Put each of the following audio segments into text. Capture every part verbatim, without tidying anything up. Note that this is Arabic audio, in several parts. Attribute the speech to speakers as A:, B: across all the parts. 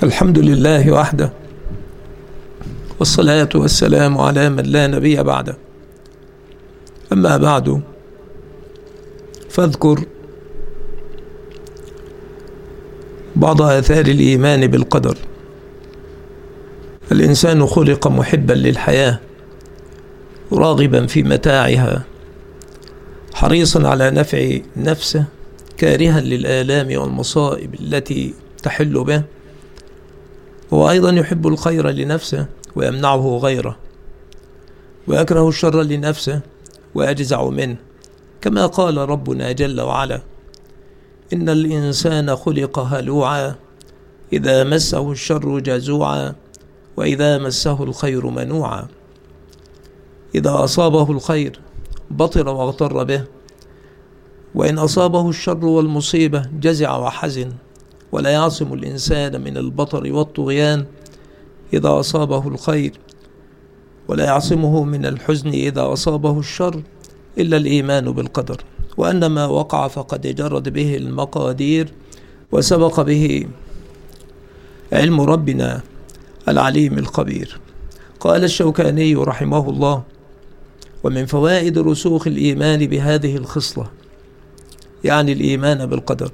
A: الحمد لله وحده، والصلاة والسلام على من لا نبي بعده. أما بعد، فاذكر بعض آثار الإيمان بالقدر. الإنسان خلق محبا للحياة، راغبا في متاعها، حريصا على نفع نفسه، كارها للآلام والمصائب التي تحل به، وأيضا يحب الخير لنفسه ويمنعه غيره، ويكره الشر لنفسه ويجزع منه، كما قال ربنا جل وعلا: إن الإنسان خلق هلوعا إذا مسه الشر جزوعا وإذا مسه الخير منوعا. إذا أصابه الخير بطر واغتر به، وإن أصابه الشر والمصيبة جزع وحزن. ولا يعصم الإنسان من البطر والطغيان إذا أصابه الخير، ولا يعصمه من الحزن إذا أصابه الشر إلا الإيمان بالقدر، وأن ما وقع فقد جرت به المقادير وسبق به علم ربنا العليم الخبير. قال الشوكاني رحمه الله: ومن فوائد رسوخ الإيمان بهذه الخصلة، يعني الإيمان بالقدر،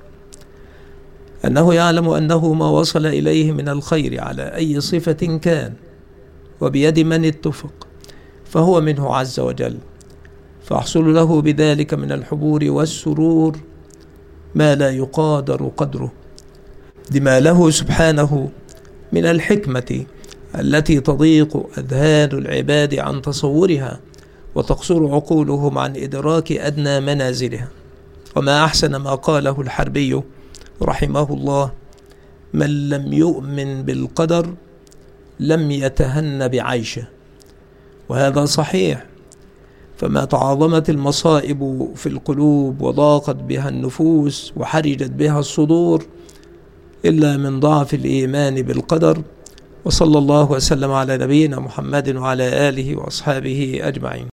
A: أنه يعلم أنه ما وصل إليه من الخير على أي صفة كان وبيد من اتفق فهو منه عز وجل، فيحصل له بذلك من الحبور والسرور ما لا يقادر قدره، لما له سبحانه من الحكمة التي تضيق أذهان العباد عن تصورها وتقصر عقولهم عن إدراك أدنى منازلها. وما أحسن ما قاله الحربي رحمه الله: من لم يؤمن بالقدر لم يتهن بعيشه. وهذا صحيح، فما تعاظمت المصائب في القلوب وضاقت بها النفوس وحرجت بها الصدور إلا من ضعف الإيمان بالقدر. وصلى الله وسلم على نبينا محمد وعلى آله وأصحابه أجمعين.